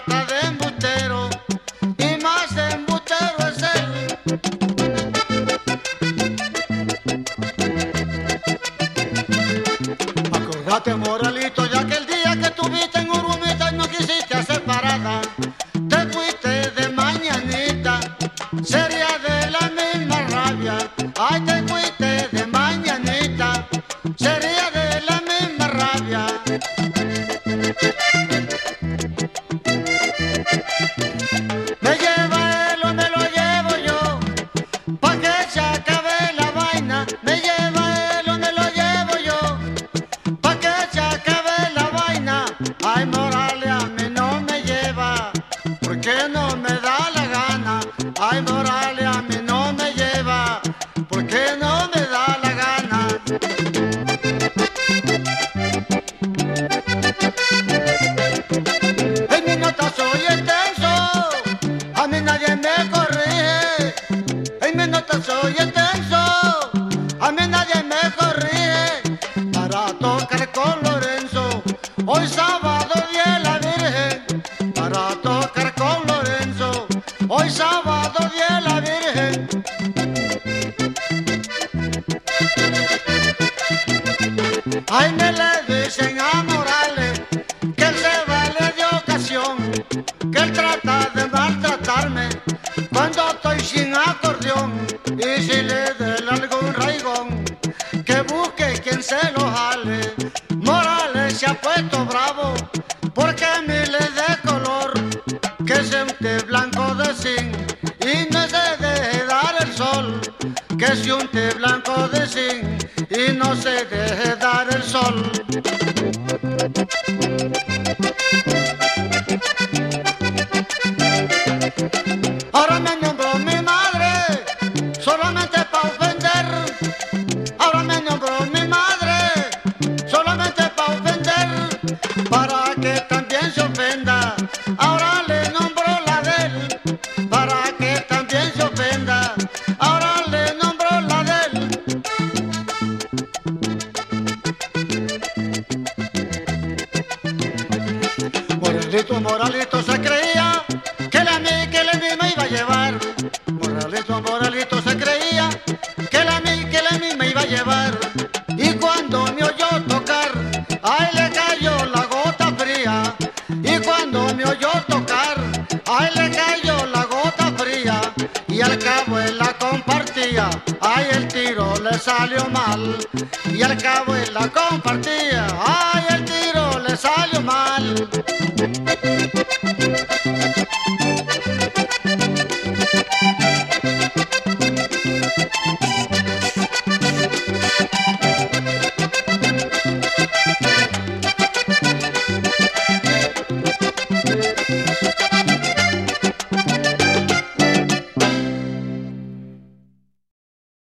trata de embustero y más embustero es él. Acordate, Moralito, ya que el día que estuviste en Urumita y no quisiste hacer parada, te fuiste de mañanita, sería de la misma rabia. Ay, te fuiste de mañanita, sería de la misma rabia. Me lleva él o me lo llevo yo, pa' que se acabe la vaina. Me lleva él o me lo llevo yo, pa' que se acabe la vaina. Ay, Morales a mí no me lleva, porque no me da la gana. Ay, Morales a mí no me lleva, porque no me da la gana. En mi nota soy extenso, a mí nadie me corrige. En mi nota soy extenso, a mí nadie me corrige. Para tocar con Lorenzo, hoy sábado día de la Virgen. Para tocar con Lorenzo, hoy sábado día de la Virgen. Ay, me le dicen a Morales que él se vale de ocasión, que él trata de maltratarme cuando estoy sin acordeón. Y si le den algún raigón, que busque quien se lo jale. Morales se ha puesto bravo porque a mí le dé color, que sea un té blanco de zinc y no se deje dar el sol. Que sea un té blanco de zinc y no se deje dar el sol. Ahora me nombró mi madre solamente pa' ofender. Ahora me nombró mi madre solamente pa' ofender, para que también se ofenda. Ahora